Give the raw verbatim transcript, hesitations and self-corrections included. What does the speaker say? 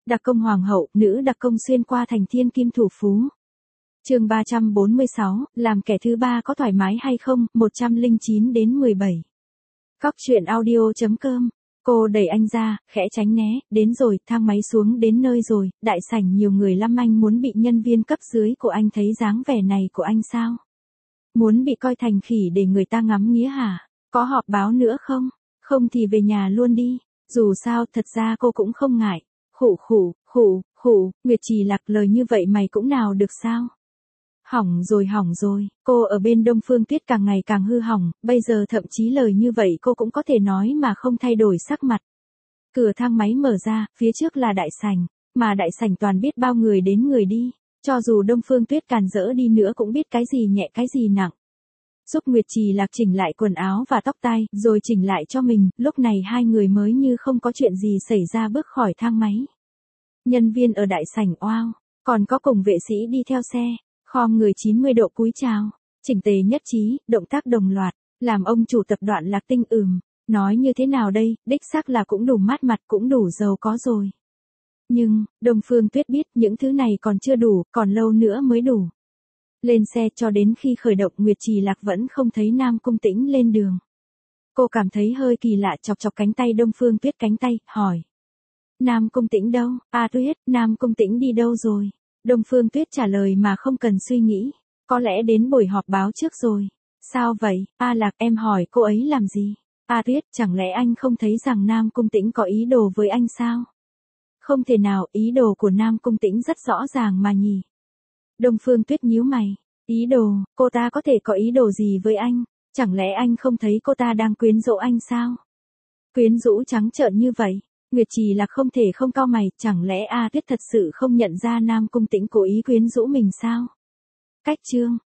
Đặc công hoàng hậu, nữ đặc công xuyên qua thành thiên kim thủ phú. Chương ba trăm bốn mươi sáu, làm kẻ thứ ba có thoải mái hay không, một trăm lẻ chín đến mười bảy. Cóc truyện audio chấm com. Cô đẩy anh ra, khẽ tránh né, đến rồi, thang máy xuống đến nơi rồi, đại sảnh nhiều người lắm, anh muốn bị nhân viên cấp dưới của anh thấy dáng vẻ này của anh sao? Muốn bị coi thành khỉ để người ta ngắm nghía hả? Có họp báo nữa không? Không thì về nhà luôn đi. Dù sao, thật ra cô cũng không ngại. Khụ khụ, khụ, khụ, Nguyệt Trì Lạc, lời như vậy mày cũng nào được sao? Hỏng rồi hỏng rồi, cô ở bên Đông Phương Tuyết càng ngày càng hư hỏng, bây giờ thậm chí lời như vậy cô cũng có thể nói mà không thay đổi sắc mặt. Cửa thang máy mở ra, phía trước là đại sảnh, mà đại sảnh toàn biết bao người đến người đi, cho dù Đông Phương Tuyết càn rỡ đi nữa cũng biết cái gì nhẹ cái gì nặng. Giúp Nguyệt Trì Lạc chỉnh lại quần áo và tóc tai, rồi chỉnh lại cho mình, lúc này hai người mới như không có chuyện gì xảy ra bước khỏi thang máy. Nhân viên ở đại sảnh oao, còn có cùng vệ sĩ đi theo xe. Khom người chín mươi độ cúi chào, chỉnh tề nhất trí, động tác đồng loạt, làm ông chủ tập đoàn Lạc Tinh ừm, nói như thế nào đây, đích xác là cũng đủ mát mặt, cũng đủ giàu có rồi. Nhưng, Đông Phương Tuyết biết những thứ này còn chưa đủ, còn lâu nữa mới đủ. Lên xe cho đến khi khởi động Nguyệt Trì Lạc vẫn không thấy Nam Cung Tĩnh lên đường. Cô cảm thấy hơi kỳ lạ, chọc chọc cánh tay Đông Phương Tuyết cánh tay, hỏi. Nam Cung Tĩnh đâu? À Tuyết, Nam Cung Tĩnh đi đâu rồi? Đông Phương Tuyết trả lời mà không cần suy nghĩ. Có lẽ đến buổi họp báo trước rồi. Sao vậy? A Lạc, em hỏi cô ấy làm gì? A Tuyết, chẳng lẽ anh không thấy rằng Nam Cung Tĩnh có ý đồ với anh sao? Không thể nào, ý đồ của Nam Cung Tĩnh rất rõ ràng mà nhỉ. Đông Phương Tuyết nhíu mày. Ý đồ, cô ta có thể có ý đồ gì với anh? Chẳng lẽ anh không thấy cô ta đang quyến rũ anh sao? Quyến rũ trắng trợn như vậy. Nguyệt Trì Lạc không thể không cau mày, chẳng lẽ A Tuyết thật sự không nhận ra Nam Cung Tĩnh cố ý quyến rũ mình sao? Cách chương,